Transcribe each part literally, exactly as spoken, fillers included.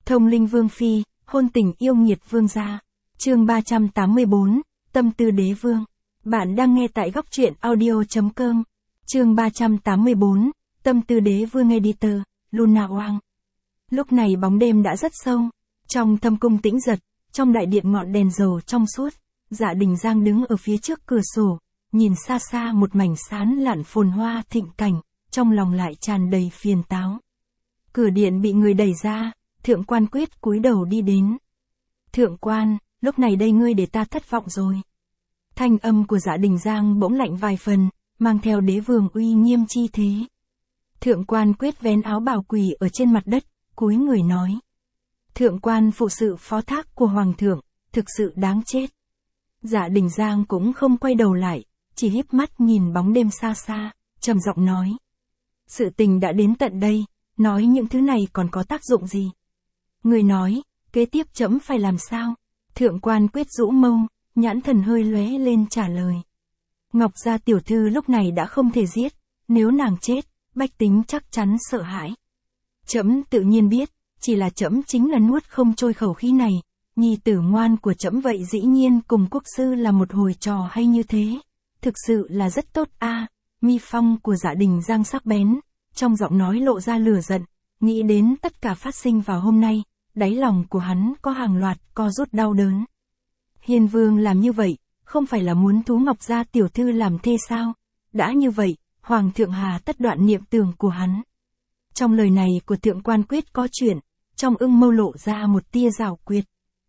Thông linh vương phi, hôn tình yêu nghiệt vương gia. Chương ba trăm tám mươi bốn, tâm tư đế vương. Bạn đang nghe tại góc truyện audio chấm com. Chương ba trăm tám mươi bốn, tâm tư đế vương editor, Luna Wang. Lúc này bóng đêm đã rất sâu, trong thâm cung tĩnh giật, trong đại điện ngọn đèn dầu trong suốt, Dạ Đình Giang đứng ở phía trước cửa sổ, nhìn xa xa một mảnh sán lạn phồn hoa thịnh cảnh, trong lòng lại tràn đầy phiền táo. Cửa điện bị người đẩy ra, Thượng Quan Quyết cúi đầu đi đến. Thượng Quan, lúc này đây ngươi để ta thất vọng rồi. Thanh âm của Dạ Đình Giang bỗng lạnh vài phần, mang theo đế vương uy nghiêm chi thế. Thượng Quan Quyết vén áo bào quỳ ở trên mặt đất, cúi người nói. Thượng Quan phụ sự phó thác của Hoàng thượng, thực sự đáng chết. Dạ Đình Giang cũng không quay đầu lại, chỉ híp mắt nhìn bóng đêm xa xa, trầm giọng nói. Sự tình đã đến tận đây, nói những thứ này còn có tác dụng gì? Người nói, kế tiếp trẫm phải làm sao? Thượng Quan Quyết rũ mâu, nhãn thần hơi lóe lên trả lời. Ngọc gia tiểu thư lúc này đã không thể giết, nếu nàng chết, bách tính chắc chắn sợ hãi. Trẫm tự nhiên biết, chỉ là trẫm chính là nuốt không trôi khẩu khí này, nhi tử ngoan của trẫm vậy dĩ nhiên cùng quốc sư là một hồi trò hay như thế, thực sự là rất tốt a. Mi phong của Dạ Đình Giang sắc bén, trong giọng nói lộ ra lửa giận, nghĩ đến tất cả phát sinh vào hôm nay, đáy lòng của hắn có hàng loạt co rút đau đớn. Hiền vương làm như vậy, không phải là muốn thú Ngọc gia tiểu thư làm thê sao? Đã như vậy, Hoàng thượng hà tất đoạn niệm tưởng của hắn. Trong lời này của Thượng Quan Quyết có chuyện, trong ưng mâu lộ ra một tia rào quyệt.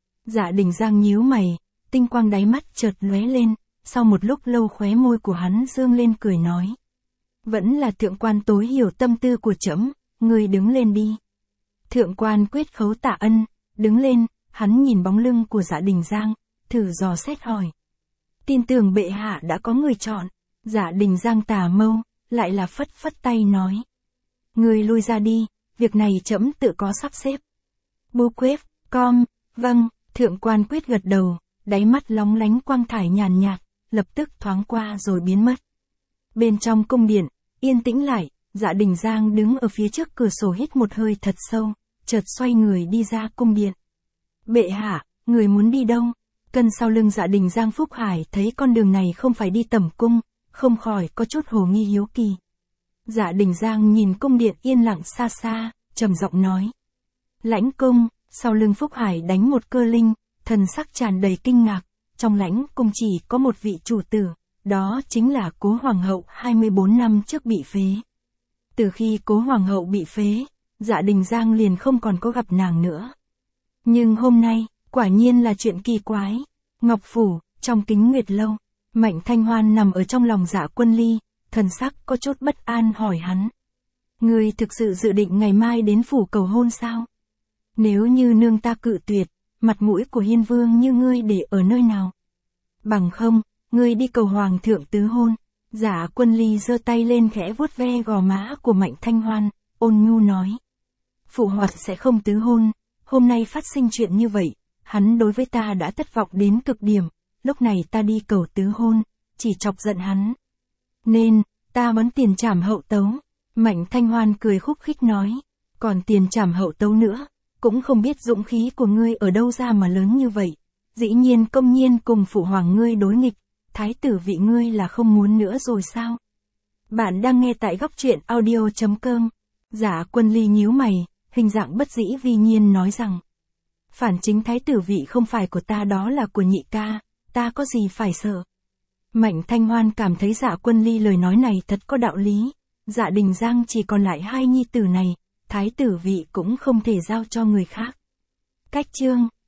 Dạ Đình Giang nhíu mày, tinh quang đáy mắt chợt lóe lên, sau một lúc lâu khóe môi của hắn dương lên cười nói. Vẫn là Thượng Quan tối hiểu tâm tư của trẫm, ngươi đứng lên đi. Thượng Quan Quyết khấu tạ ân, đứng lên, hắn nhìn bóng lưng của Dạ Đình Giang, thử dò xét hỏi. Tin tưởng bệ hạ đã có người chọn. Dạ Đình Giang tà mâu, lại là phất phất tay nói. Ngươi lui ra đi, việc này trẫm tự có sắp xếp. Bu quếp, com, vâng, Thượng Quan Quyết gật đầu, đáy mắt lóng lánh quang thải nhàn nhạt, lập tức thoáng qua rồi biến mất. Bên trong cung điện, yên tĩnh lại, Dạ Đình Giang đứng ở phía trước cửa sổ hít một hơi thật sâu, chợt xoay người đi ra cung điện. Bệ hạ, người muốn đi đâu? Cân sau lưng Dạ Đình Giang Phúc Hải thấy con đường này không phải đi tẩm cung, không khỏi có chút hồ nghi hiếu kỳ. Dạ Đình Giang nhìn cung điện yên lặng xa xa, trầm giọng nói. Lãnh cung, sau lưng Phúc Hải đánh một cơ linh, thần sắc tràn đầy kinh ngạc, trong lãnh cung chỉ có một vị chủ tử, đó chính là Cố Hoàng hậu hai mươi bốn năm trước bị phế. Từ khi Cố Hoàng hậu bị phế, Dạ Đình Giang liền không còn có gặp nàng nữa. Nhưng hôm nay, quả nhiên là chuyện kỳ quái. Ngọc phủ, trong Kính Nguyệt lâu, Mạnh Thanh Hoan nằm ở trong lòng Dạ Quân Ly, thần sắc có chút bất an hỏi hắn. Ngươi thực sự dự định ngày mai đến phủ cầu hôn sao? Nếu như nương ta cự tuyệt, mặt mũi của hiên vương như ngươi để ở nơi nào? Bằng không, ngươi đi cầu hoàng thượng tứ hôn. Dạ Quân Ly giơ tay lên khẽ vuốt ve gò má của Mạnh Thanh Hoan, ôn nhu nói. Phụ hoạt sẽ không tứ hôn, hôm nay phát sinh chuyện như vậy, hắn đối với ta đã thất vọng đến cực điểm, lúc này ta đi cầu tứ hôn, chỉ chọc giận hắn. Nên, ta muốn tiền trảm hậu tấu. Mạnh Thanh Hoan cười khúc khích nói, còn tiền trảm hậu tấu nữa, cũng không biết dũng khí của ngươi ở đâu ra mà lớn như vậy, dĩ nhiên công nhiên cùng phụ hoàng ngươi đối nghịch, thái tử vị ngươi là không muốn nữa rồi sao? Bạn đang nghe tại góc truyện audio chấm com. Dạ Quân Ly nhíu mày, hình dạng bất dĩ vi nhiên nói rằng, phản chính thái tử vị không phải của ta, đó là của nhị ca, ta có gì phải sợ. Mạnh Thanh Hoan cảm thấy Dạ Quân Ly lời nói này thật có đạo lý, Dạ Đình Giang chỉ còn lại hai nhi tử này, thái tử vị cũng không thể giao cho người khác. Cách chương